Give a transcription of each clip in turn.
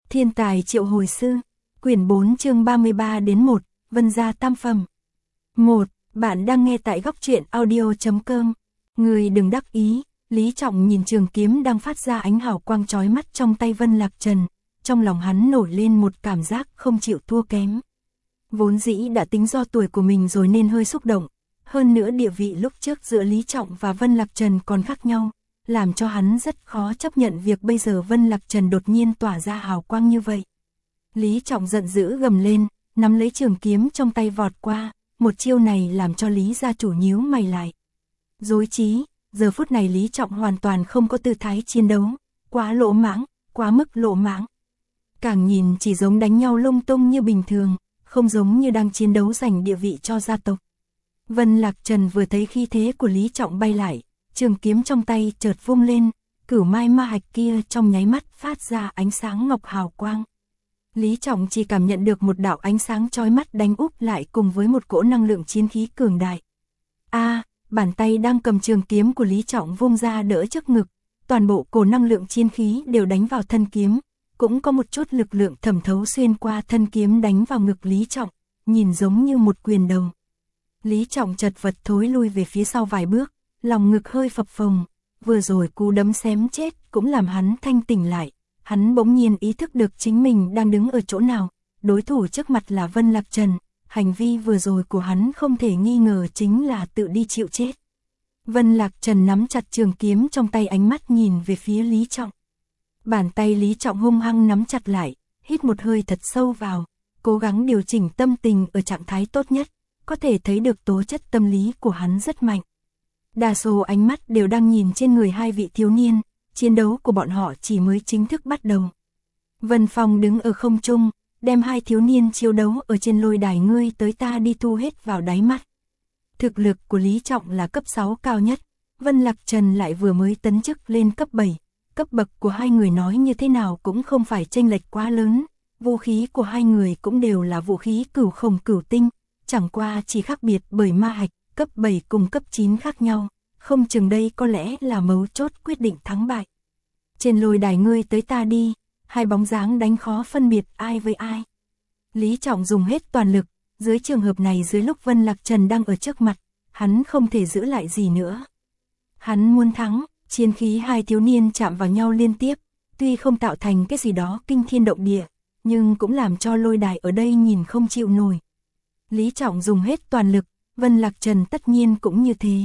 Thiên tài triệu hồi sư, quyển 4 chương 33 đến 1, Vân gia tam phẩm. 1. Bạn đang nghe tại góc truyện audio.com. Người đừng đắc ý, Lý Trọng nhìn trường kiếm đang phát ra ánh hào quang chói mắt trong tay Vân Lạc Trần, trong lòng hắn nổi lên một cảm giác không chịu thua kém. Vốn dĩ đã tính do tuổi của mình rồi nên hơi xúc động, hơn nữa địa vị lúc trước giữa Lý Trọng và Vân Lạc Trần còn khác nhau, làm cho hắn rất khó chấp nhận việc bây giờ Vân Lạc Trần đột nhiên tỏa ra hào quang như vậy. Lý Trọng giận dữ gầm lên, nắm lấy trường kiếm trong tay vọt qua, một chiêu này làm cho Lý gia chủ nhíu mày lại. Dối trí, giờ phút này Lý Trọng hoàn toàn không có tư thái chiến đấu, quá lỗ mãng, quá mức lỗ mãng. Càng nhìn chỉ giống đánh nhau lung tung như bình thường, không giống như đang chiến đấu giành địa vị cho gia tộc. Vân Lạc Trần vừa thấy khí thế của Lý Trọng bay lại, trường kiếm trong tay chợt vung lên, cửu mai ma hạch kia trong nháy mắt phát ra ánh sáng ngọc hào quang. Lý Trọng chỉ cảm nhận được một đạo ánh sáng chói mắt đánh úp lại cùng với một cỗ năng lượng chiến khí cường đại. Bàn tay đang cầm trường kiếm của Lý Trọng vung ra đỡ trước ngực, toàn bộ cổ năng lượng chiến khí đều đánh vào thân kiếm, cũng có một chút lực lượng thẩm thấu xuyên qua thân kiếm đánh vào ngực Lý Trọng, nhìn giống như một quyền đầu. Lý Trọng chật vật thối lui về phía sau vài bước, lòng ngực hơi phập phồng, vừa rồi cú đấm xém chết cũng làm hắn thanh tỉnh lại, hắn bỗng nhiên ý thức được chính mình đang đứng ở chỗ nào, đối thủ trước mặt là Vân Lạc Trần, hành vi vừa rồi của hắn không thể nghi ngờ chính là tự đi chịu chết. Vân Lạc Trần nắm chặt trường kiếm trong tay, ánh mắt nhìn về phía Lý Trọng. Bàn tay Lý Trọng hung hăng nắm chặt lại, hít một hơi thật sâu vào, cố gắng điều chỉnh tâm tình ở trạng thái tốt nhất, có thể thấy được tố chất tâm lý của hắn rất mạnh. Đa số ánh mắt đều đang nhìn trên người hai vị thiếu niên, chiến đấu của bọn họ chỉ mới chính thức bắt đầu. Vân Phong đứng ở không trung, đem hai thiếu niên chiến đấu ở trên lôi đài ngươi tới ta đi thu hết vào đáy mắt. Thực lực của Lý Trọng là cấp 6 cao nhất, Vân Lạc Trần lại vừa mới tấn chức lên cấp 7, cấp bậc của hai người nói như thế nào cũng không phải chênh lệch quá lớn, vũ khí của hai người cũng đều là vũ khí cửu khổng cửu tinh, chẳng qua chỉ khác biệt bởi ma hạch, cấp 7 cùng cấp 9 khác nhau, không chừng đây có lẽ là mấu chốt quyết định thắng bại. Trên lôi đài ngươi tới ta đi, hai bóng dáng đánh khó phân biệt ai với ai. Lý Trọng dùng hết toàn lực, dưới trường hợp này dưới lúc Vân Lạc Trần đang ở trước mặt, hắn không thể giữ lại gì nữa. Hắn muốn thắng, chiến khí hai thiếu niên chạm vào nhau liên tiếp, tuy không tạo thành cái gì đó kinh thiên động địa, nhưng cũng làm cho lôi đài ở đây nhìn không chịu nổi. Lý Trọng dùng hết toàn lực, Vân Lạc Trần tất nhiên cũng như thế.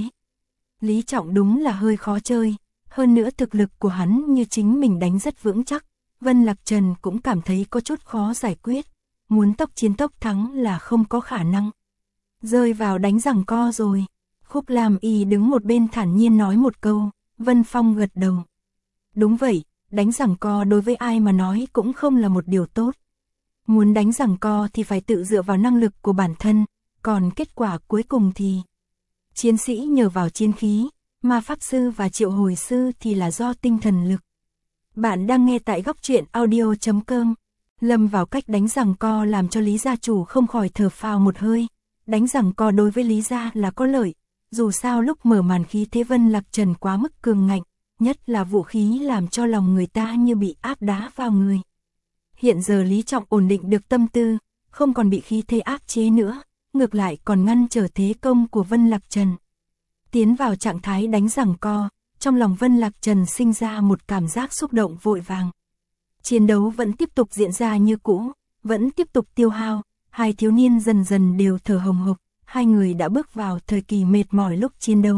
Lý Trọng đúng là hơi khó chơi, hơn nữa thực lực của hắn như chính mình đánh rất vững chắc, Vân Lạc Trần cũng cảm thấy có chút khó giải quyết, muốn tốc chiến tốc thắng là không có khả năng. Rơi vào đánh giằng co rồi, Khúc Lam Y đứng một bên thản nhiên nói một câu, Vân Phong gật đầu. Đúng vậy, đánh giằng co đối với ai mà nói cũng không là một điều tốt. Muốn đánh giằng co thì phải tự dựa vào năng lực của bản thân, còn kết quả cuối cùng thì chiến sĩ nhờ vào chiến khí, ma pháp sư và triệu hồi sư thì là do tinh thần lực. Bạn đang nghe tại góc truyện audio.com. Lâm vào cách đánh giằng co làm cho Lý gia chủ không khỏi thở phào một hơi. Đánh giằng co đối với Lý gia là có lợi, dù sao lúc mở màn khí thế Vân Lạc Trần quá mức cường ngạnh, nhất là vũ khí làm cho lòng người ta như bị áp đá vào người. Hiện giờ Lý Trọng ổn định được tâm tư, không còn bị khí thế áp chế nữa, ngược lại còn ngăn trở thế công của Vân Lạc Trần. Tiến vào trạng thái đánh giằng co, trong lòng Vân Lạc Trần sinh ra một cảm giác xúc động vội vàng. Chiến đấu vẫn tiếp tục diễn ra như cũ, vẫn tiếp tục tiêu hao, hai thiếu niên dần dần đều thở hồng hộc, hai người đã bước vào thời kỳ mệt mỏi lúc chiến đấu.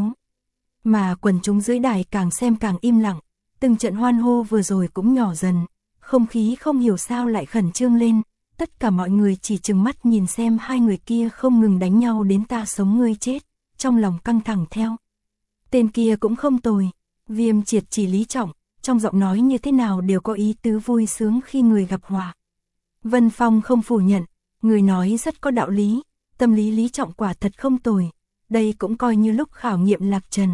Mà quần chúng dưới đài càng xem càng im lặng, từng trận hoan hô vừa rồi cũng nhỏ dần, không khí không hiểu sao lại khẩn trương lên, tất cả mọi người chỉ trừng mắt nhìn xem hai người kia không ngừng đánh nhau đến ta sống ngươi chết, trong lòng căng thẳng theo. Tên kia cũng không tồi, Viêm Triệt chỉ Lý Trọng, trong giọng nói như thế nào đều có ý tứ vui sướng khi người gặp họa. Vân Phong không phủ nhận, người nói rất có đạo lý, tâm lý Lý Trọng quả thật không tồi, đây cũng coi như lúc khảo nghiệm Lạc Trần.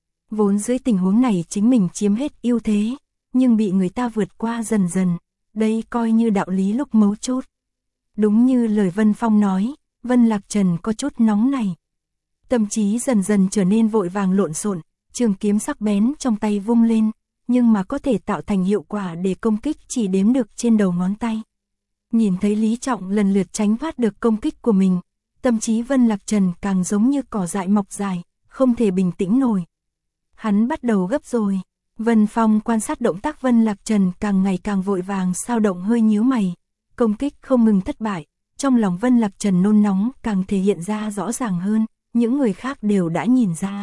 Vốn dưới tình huống này chính mình chiếm hết ưu thế, nhưng bị người ta vượt qua dần dần, đây coi như đạo lý lúc mấu chốt. Đúng như lời Vân Phong nói, Vân Lạc Trần có chút nóng này. Tâm trí dần dần trở nên vội vàng lộn xộn, trường kiếm sắc bén trong tay vung lên, nhưng mà có thể tạo thành hiệu quả để công kích chỉ đếm được trên đầu ngón tay. Nhìn thấy Lý Trọng lần lượt tránh thoát được công kích của mình, tâm trí Vân Lạc Trần càng giống như cỏ dại mọc dài, không thể bình tĩnh nổi. Hắn bắt đầu gấp rồi. Vân Phong quan sát động tác Vân Lạc Trần càng ngày càng vội vàng, sao động hơi nhíu mày. Công kích không ngừng thất bại, trong lòng Vân Lạc Trần nôn nóng càng thể hiện ra rõ ràng hơn, những người khác đều đã nhìn ra.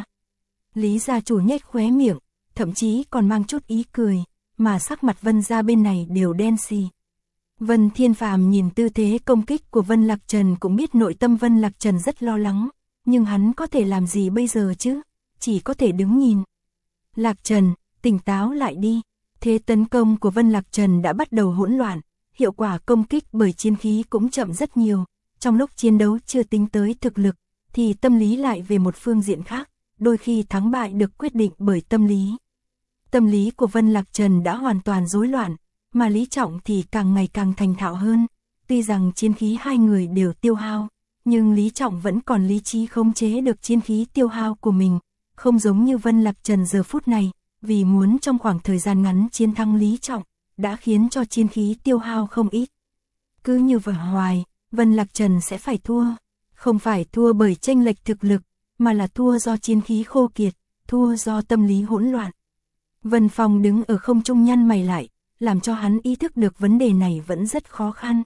Lý gia chủ nhếch khóe miệng, thậm chí còn mang chút ý cười, mà sắc mặt Vân gia bên này đều đen xì. Vân Thiên Phàm nhìn tư thế công kích của Vân Lạc Trần cũng biết nội tâm Vân Lạc Trần rất lo lắng, nhưng hắn có thể làm gì bây giờ chứ, chỉ có thể đứng nhìn. Lạc Trần, tỉnh táo lại đi. Thế tấn công của Vân Lạc Trần đã bắt đầu hỗn loạn, hiệu quả công kích bởi chiến khí cũng chậm rất nhiều. Trong lúc chiến đấu chưa tính tới thực lực, thì tâm lý lại về một phương diện khác, đôi khi thắng bại được quyết định bởi tâm lý. Tâm lý của Vân Lạc Trần đã hoàn toàn rối loạn, mà Lý Trọng thì càng ngày càng thành thạo hơn. Tuy rằng chiến khí hai người đều tiêu hao, nhưng Lý Trọng vẫn còn lý trí khống chế được chiến khí tiêu hao của mình, không giống như Vân Lạc Trần giờ phút này, vì muốn trong khoảng thời gian ngắn chiến thắng Lý Trọng, đã khiến cho chiến khí tiêu hao không ít. Cứ như vậy hoài, Vân Lạc Trần sẽ phải thua, không phải thua bởi chênh lệch thực lực, mà là thua do chiến khí khô kiệt, thua do tâm lý hỗn loạn. Vân Phong đứng ở không trung nhăn mày lại, làm cho hắn ý thức được vấn đề này vẫn rất khó khăn.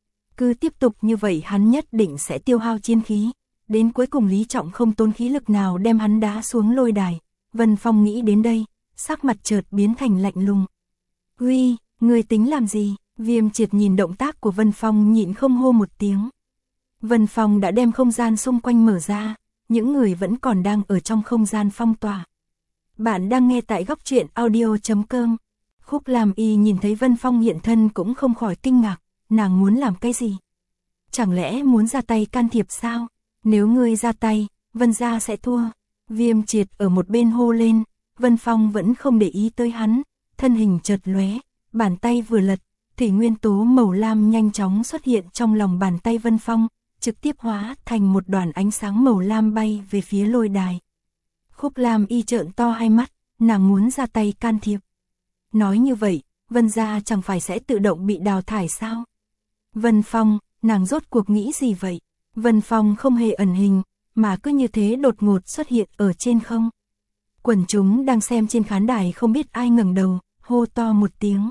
Cứ tiếp tục như vậy hắn nhất định sẽ tiêu hao chiến khí, đến cuối cùng Lý Trọng không tốn khí lực nào đem hắn đá xuống lôi đài. Vân Phong nghĩ đến đây, sắc mặt chợt biến thành lạnh lùng. Uy, người tính làm gì? Viêm Triệt nhìn động tác của Vân Phong nhịn không hô một tiếng. Vân Phong đã đem không gian xung quanh mở ra, những người vẫn còn đang ở trong không gian phong tỏa. Bạn đang nghe tại góc truyện audio.com. Khúc Lam Y nhìn thấy Vân Phong hiện thân cũng không khỏi kinh ngạc, nàng muốn làm cái gì? Chẳng lẽ muốn ra tay can thiệp sao? Nếu ngươi ra tay, Vân gia sẽ thua. Viêm Triệt ở một bên hô lên, Vân Phong vẫn không để ý tới hắn, thân hình chợt lóe, bàn tay vừa lật, thủy nguyên tố màu lam nhanh chóng xuất hiện trong lòng bàn tay Vân Phong, trực tiếp hóa thành một đoàn ánh sáng màu lam bay về phía lôi đài. Khúc Lam Y trợn to hai mắt, nàng muốn ra tay can thiệp. Nói như vậy, Vân gia chẳng phải sẽ tự động bị đào thải sao? Vân Phong, nàng rốt cuộc nghĩ gì vậy? Vân Phong không hề ẩn hình, mà cứ như thế đột ngột xuất hiện ở trên không. Quần chúng đang xem trên khán đài không biết ai ngẩng đầu, hô to một tiếng.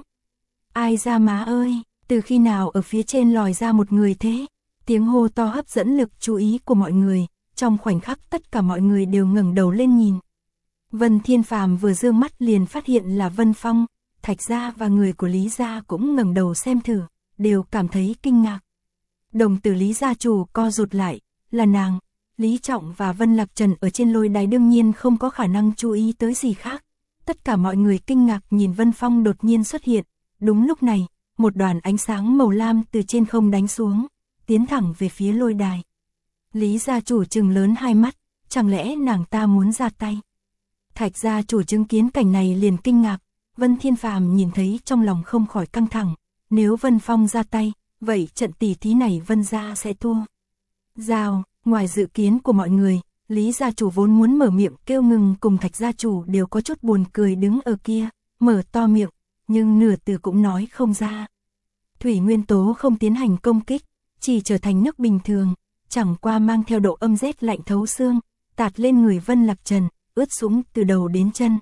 Ai ra má ơi, từ khi nào ở phía trên lòi ra một người thế? Tiếng hô to hấp dẫn lực chú ý của mọi người, trong khoảnh khắc tất cả mọi người đều ngẩng đầu lên nhìn. Vân Thiên Phàm vừa dương mắt liền phát hiện là Vân Phong, Thạch gia và người của Lý gia cũng ngẩng đầu xem thử, đều cảm thấy kinh ngạc. Đồng tử Lý gia chủ co rụt lại, là nàng. Lý Trọng và Vân Lạc Trần ở trên lôi đài đương nhiên không có khả năng chú ý tới gì khác. Tất cả mọi người kinh ngạc nhìn Vân Phong đột nhiên xuất hiện. Đúng lúc này, một đoàn ánh sáng màu lam từ trên không đánh xuống, tiến thẳng về phía lôi đài. Lý gia chủ trừng lớn hai mắt, chẳng lẽ nàng ta muốn ra tay? Thạch gia chủ chứng kiến cảnh này liền kinh ngạc, Vân Thiên Phàm nhìn thấy trong lòng không khỏi căng thẳng, nếu Vân Phong ra tay, vậy trận tỷ thí này Vân gia sẽ thua. Rào, ngoài dự kiến của mọi người, Lý gia chủ vốn muốn mở miệng kêu ngừng cùng Thạch gia chủ đều có chút buồn cười đứng ở kia, mở to miệng, nhưng nửa từ cũng nói không ra. Thủy nguyên tố không tiến hành công kích, chỉ trở thành nước bình thường, chẳng qua mang theo độ âm rét lạnh thấu xương, tạt lên người Vân Lạc Trần, ướt sũng từ đầu đến chân.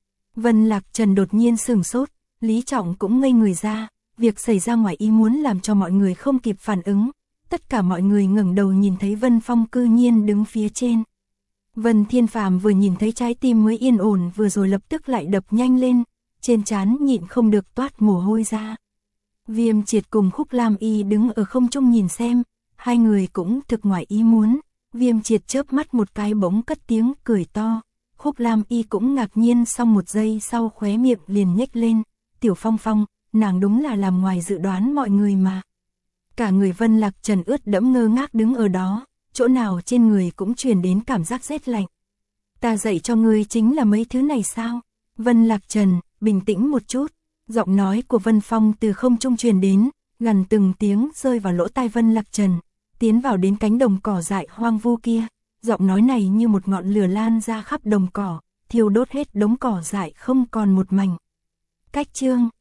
Vân Lạc Trần đột nhiên sửng sốt, Lý Trọng cũng ngây người ra, việc xảy ra ngoài ý muốn làm cho mọi người không kịp phản ứng. Tất cả mọi người ngẩng đầu nhìn thấy Vân Phong cư nhiên đứng phía trên. Vân Thiên Phàm vừa nhìn thấy trái tim mới yên ổn vừa rồi lập tức lại đập nhanh lên, trên trán nhịn không được toát mồ hôi ra. Viêm Triệt cùng Khúc Lam Y đứng ở không trung nhìn xem, hai người cũng thực ngoài ý muốn. Viêm Triệt chớp mắt một cái bỗng cất tiếng cười to. Khúc Lam Y cũng ngạc nhiên, xong một giây sau khóe miệng liền nhếch lên. Tiểu Phong Phong, nàng đúng là làm ngoài dự đoán mọi người mà. Cả người Vân Lạc Trần ướt đẫm ngơ ngác đứng ở đó, chỗ nào trên người cũng truyền đến cảm giác rét lạnh. Ta dạy cho ngươi chính là mấy thứ này sao? Vân Lạc Trần, bình tĩnh một chút. Giọng nói của Vân Phong từ không trung truyền đến, gần từng tiếng rơi vào lỗ tai Vân Lạc Trần, tiến vào đến cánh đồng cỏ dại hoang vu kia. Giọng nói này như một ngọn lửa lan ra khắp đồng cỏ, thiêu đốt hết đống cỏ dại không còn một mảnh. Cách chương